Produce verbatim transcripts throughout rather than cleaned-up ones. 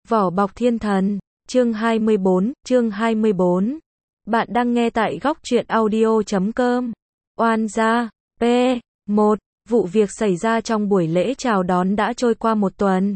Vỏ bọc thiên thần, chương hai mươi bốn, chương hai mươi bốn. Bạn đang nghe tại góc truyện audio chấm com. Oan gia, P. một. Vụ việc xảy ra trong buổi lễ chào đón đã trôi qua một tuần.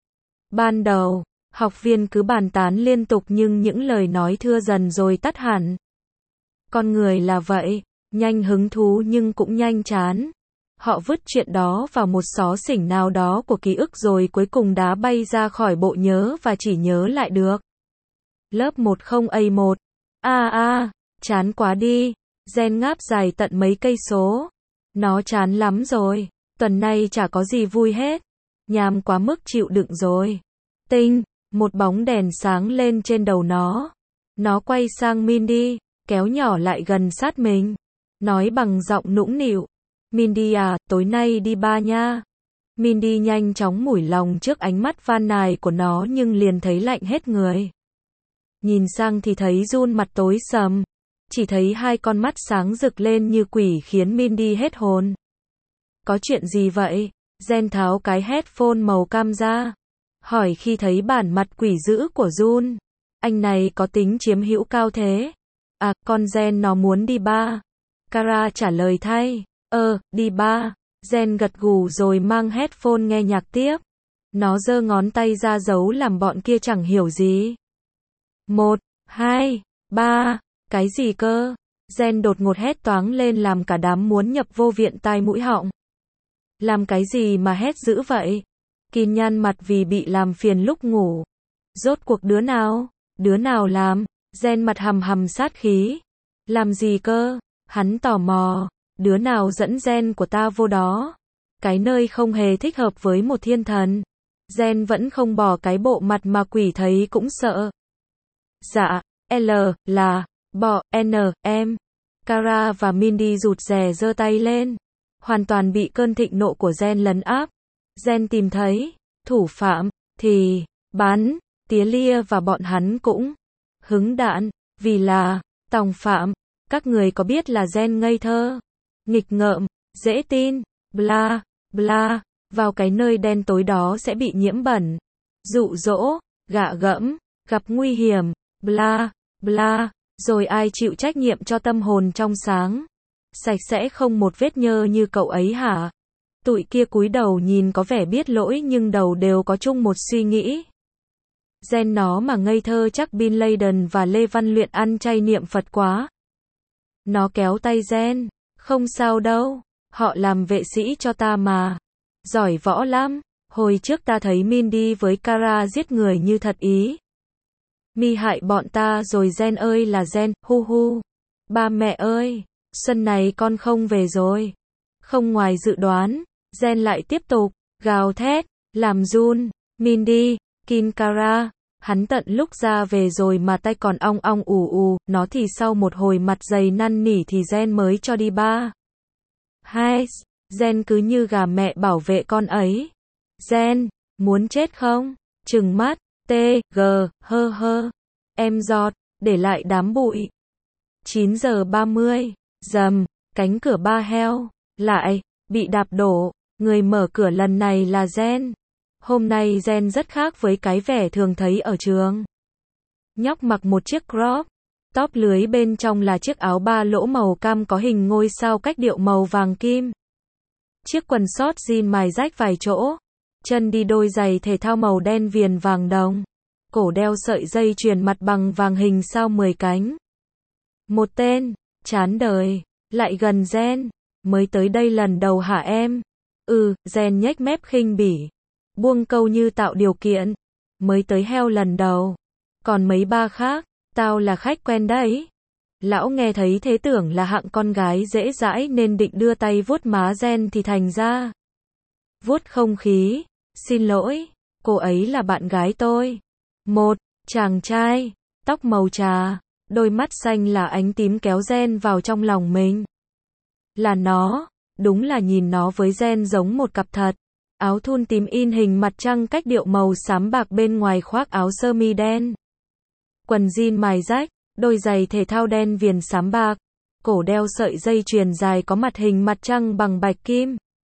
Ban đầu, học viên cứ bàn tán liên tục nhưng những lời nói thưa dần rồi tắt hẳn. Con người là vậy, nhanh hứng thú nhưng cũng nhanh chán. Họ vứt chuyện đó vào một xó xỉnh nào đó của ký ức rồi cuối cùng đá bay ra khỏi bộ nhớ và chỉ nhớ lại được. Lớp một không A một. A a, chán quá đi. Gen ngáp dài tận mấy cây số. Nó chán lắm rồi. Tuần nay chả có gì vui hết. Nhàm quá mức chịu đựng rồi. Tinh, một bóng đèn sáng lên trên đầu nó. Nó quay sang Mindy, kéo nhỏ lại gần sát mình. Nói bằng giọng nũng nịu. Mindy à, tối nay đi bar nha. Mindy nhanh chóng mủi lòng trước ánh mắt van nài của nó nhưng liền thấy lạnh hết người. Nhìn sang thì thấy Jun mặt tối sầm. Chỉ thấy hai con mắt sáng rực lên như quỷ khiến Mindy hết hồn. Có chuyện gì vậy? Gen tháo cái headphone màu cam ra. Hỏi khi thấy bản mặt quỷ dữ của Jun. Anh này có tính chiếm hữu cao thế. À, con Gen nó muốn đi bar. Kara trả lời thay. Ờ, đi bar. Gen gật gù rồi mang headphone nghe nhạc tiếp. Nó giơ ngón tay ra dấu làm bọn kia chẳng hiểu gì. Một, hai, ba, cái gì cơ? Gen đột ngột hét toáng lên làm cả đám muốn nhập vô viện tai mũi họng. Làm cái gì mà hét dữ vậy? Kin nhăn mặt vì bị làm phiền lúc ngủ. Rốt cuộc đứa nào? Đứa nào làm? Gen mặt hầm hầm sát khí. Làm gì cơ? Hắn tò mò. Đứa nào dẫn Gen của ta vô đó? Cái nơi không hề thích hợp với một thiên thần. Gen vẫn không bỏ cái bộ mặt mà quỷ thấy cũng sợ. Dạ, L, là, bỏ, N, em. Kara và Mindy rụt rè giơ tay lên. Hoàn toàn bị cơn thịnh nộ của Gen lấn áp. Gen tìm thấy, thủ phạm, thì, bắn, tía lia và bọn hắn cũng hứng đạn, vì là, tòng phạm. Các người có biết là Gen ngây thơ, nghịch ngợm, dễ tin, bla, bla, vào cái nơi đen tối đó sẽ bị nhiễm bẩn, dụ dỗ, gạ gẫm, gặp nguy hiểm, bla, bla, rồi ai chịu trách nhiệm cho tâm hồn trong sáng, sạch sẽ không một vết nhơ như cậu ấy hả? Tụi kia cúi đầu nhìn có vẻ biết lỗi nhưng đầu đều có chung một suy nghĩ. Gen nó mà ngây thơ chắc Bin Laden và Lê Văn Luyện ăn chay niệm Phật quá. Nó kéo tay Gen. Không sao đâu, họ làm vệ sĩ cho ta mà. Giỏi võ lắm, hồi trước ta thấy Mindy với Kara giết người như thật ý. Mi hại bọn ta rồi Gen ơi là Gen, hu hu. Ba mẹ ơi, xuân này con không về rồi. Không ngoài dự đoán, Gen lại tiếp tục, gào thét, làm run, Mindy, Kin Kara. Hắn tận lúc ra về rồi mà tay còn ong ong ù ù, nó thì sau một hồi mặt dày năn nỉ thì Gen mới cho đi bar. Hai, Gen cứ như gà mẹ bảo vệ con ấy. Gen, muốn chết không? Trừng mắt, T, G, hơ hơ. Em giọt, để lại đám bụi. chín giờ ba mươi, rầm, cánh cửa bar heo, lại, bị đạp đổ, người mở cửa lần này là Gen. Hôm nay Gen rất khác với cái vẻ thường thấy ở trường. Nhóc mặc một chiếc crop top lưới bên trong là chiếc áo ba lỗ màu cam có hình ngôi sao cách điệu màu vàng kim. Chiếc quần short jean mài rách vài chỗ. Chân đi đôi giày thể thao màu đen viền vàng đồng. Cổ đeo sợi dây chuyền mặt bằng vàng hình sao mười cánh. Một tên, chán đời, lại gần Gen. Mới tới đây lần đầu hả em? Ừ, Gen nhếch mép khinh bỉ. Buông câu như tạo điều kiện. Mới tới heo lần đầu. Còn mấy ba khác, tao là khách quen đấy. Lão nghe thấy thế tưởng là hạng con gái dễ dãi nên định đưa tay vuốt má Gen thì thành ra. Vuốt không khí. Xin lỗi, cô ấy là bạn gái tôi. Một, chàng trai, tóc màu trà, đôi mắt xanh là ánh tím kéo Gen vào trong lòng mình. Là nó, đúng là nhìn nó với Gen giống một cặp thật. Áo thun tím in hình mặt trăng cách điệu màu xám bạc bên ngoài khoác áo sơ mi đen. Quần jean mài rách, đôi giày thể thao đen viền xám bạc, cổ đeo sợi dây chuyền dài có mặt hình mặt trăng bằng bạch kim.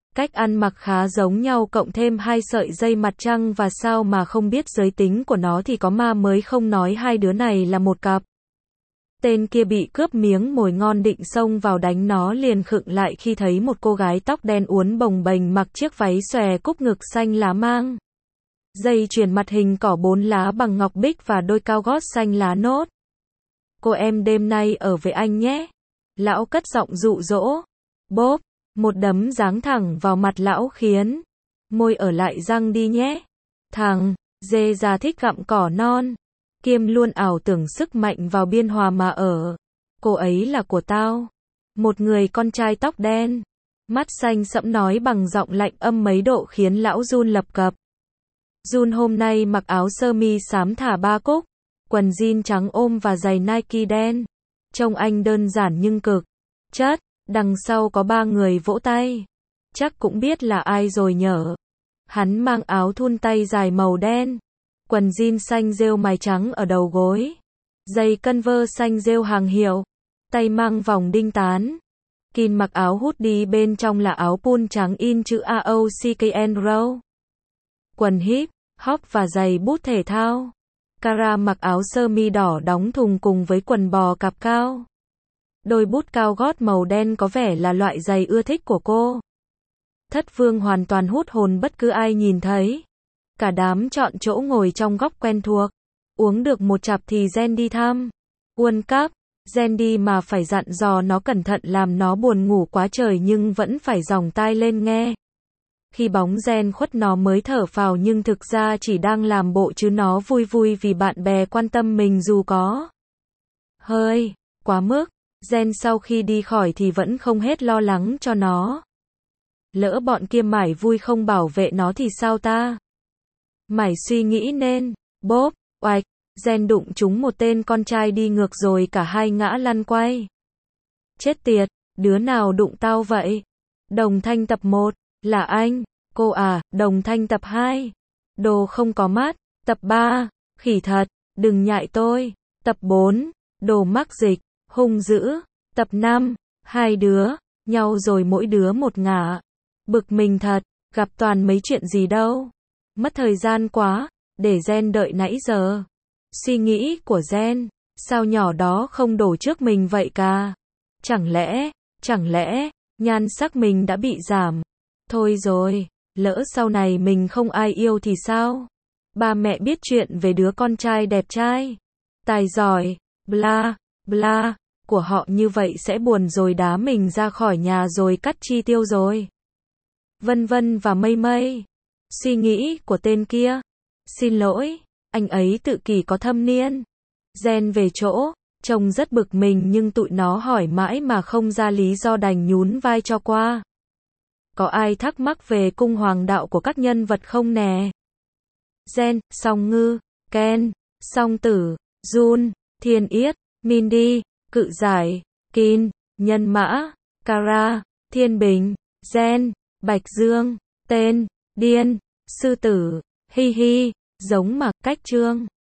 Cách ăn mặc khá giống nhau cộng thêm hai sợi dây mặt trăng và sao mà không biết giới tính của nó thì có ma mới không nói hai đứa này là một cặp. Tên kia bị cướp miếng mồi ngon định xông vào đánh nó liền khựng lại khi thấy một cô gái tóc đen uốn bồng bềnh mặc chiếc váy xòe cúc ngực xanh lá mang. Dây chuyền mặt hình cỏ bốn lá bằng ngọc bích và đôi cao gót xanh lá nốt. Cô em đêm nay ở với anh nhé. Lão cất giọng dụ dỗ. Bốp, một đấm giáng thẳng vào mặt lão khiến môi ở lại răng đi nhé. Thằng dê già thích gặm cỏ non. Kiêm luôn ảo tưởng sức mạnh vào biên hòa mà ở. Cô ấy là của tao. Một người con trai tóc đen, mắt xanh sẫm nói bằng giọng lạnh âm mấy độ khiến lão run lập cập. Jun hôm nay mặc áo sơ mi xám thả ba cúc, quần jean trắng ôm và giày Nike đen. Trông anh đơn giản nhưng cực chất, đằng sau có ba người vỗ tay. Chắc cũng biết là ai rồi nhở. Hắn mang áo thun tay dài màu đen, quần jean xanh rêu mài trắng ở đầu gối, giày Converse xanh rêu hàng hiệu, tay mang vòng đinh tán. Kin mặc áo hoodie bên trong là áo pun trắng in chữ a o c k and row. Quần hip hop và giày bút thể thao. Kara mặc áo sơ mi đỏ đóng thùng cùng với quần bò cạp cao. Đôi bút cao gót màu đen có vẻ là loại giày ưa thích của cô. Thất Vương hoàn toàn hút hồn bất cứ ai nhìn thấy. Cả đám chọn chỗ ngồi trong góc quen thuộc. Uống được một chặp thì Jen đi thăm World Cup. Jen đi mà phải dặn dò nó cẩn thận làm nó buồn ngủ quá trời nhưng vẫn phải dòng tai lên nghe. Khi bóng Jen khuất nó mới thở phào nhưng thực ra chỉ đang làm bộ chứ nó vui vui vì bạn bè quan tâm mình dù có hơi quá mức. Jen sau khi đi khỏi thì vẫn không hết lo lắng cho nó. Lỡ bọn kia mải vui không bảo vệ nó thì sao ta? Mải suy nghĩ nên, bốp, oạch, Jen đụng trúng một tên con trai đi ngược rồi cả hai ngã lăn quay. Chết tiệt, đứa nào đụng tao vậy? Đồng Thanh tập một, là anh, cô à, Đồng Thanh tập hai. Đồ không có mắt, tập ba, khỉ thật, đừng nhại tôi. Tập bốn, đồ mắc dịch, hung dữ. Tập năm, hai đứa, nhau rồi mỗi đứa một ngả. Bực mình thật, gặp toàn mấy chuyện gì đâu. Mất thời gian quá, để Jen đợi nãy giờ. Suy nghĩ của Jen, sao nhỏ đó không đổ trước mình vậy cả? Chẳng lẽ, chẳng lẽ, nhan sắc mình đã bị giảm? Thôi rồi, lỡ sau này mình không ai yêu thì sao? Ba mẹ biết chuyện về đứa con trai đẹp trai, tài giỏi, bla, bla, của họ như vậy sẽ buồn rồi đá mình ra khỏi nhà rồi cắt chi tiêu rồi. Vân vân và mây mây. Suy nghĩ của tên kia. Xin lỗi, anh ấy tự kỷ có thâm niên. Jen về chỗ, trông rất bực mình nhưng tụi nó hỏi mãi mà không ra lý do đành nhún vai cho qua. Có ai thắc mắc về cung hoàng đạo của các nhân vật không nè? Jen, Song Ngư, Ken, Song Tử, Jun, Thiên Yết, Mindy, Cự Giải, Kin, Nhân Mã, Kara, Thiên Bình, Jen, Bạch Dương, Tên, Điên, Sư Tử, Hi Hi, giống mà cách chương.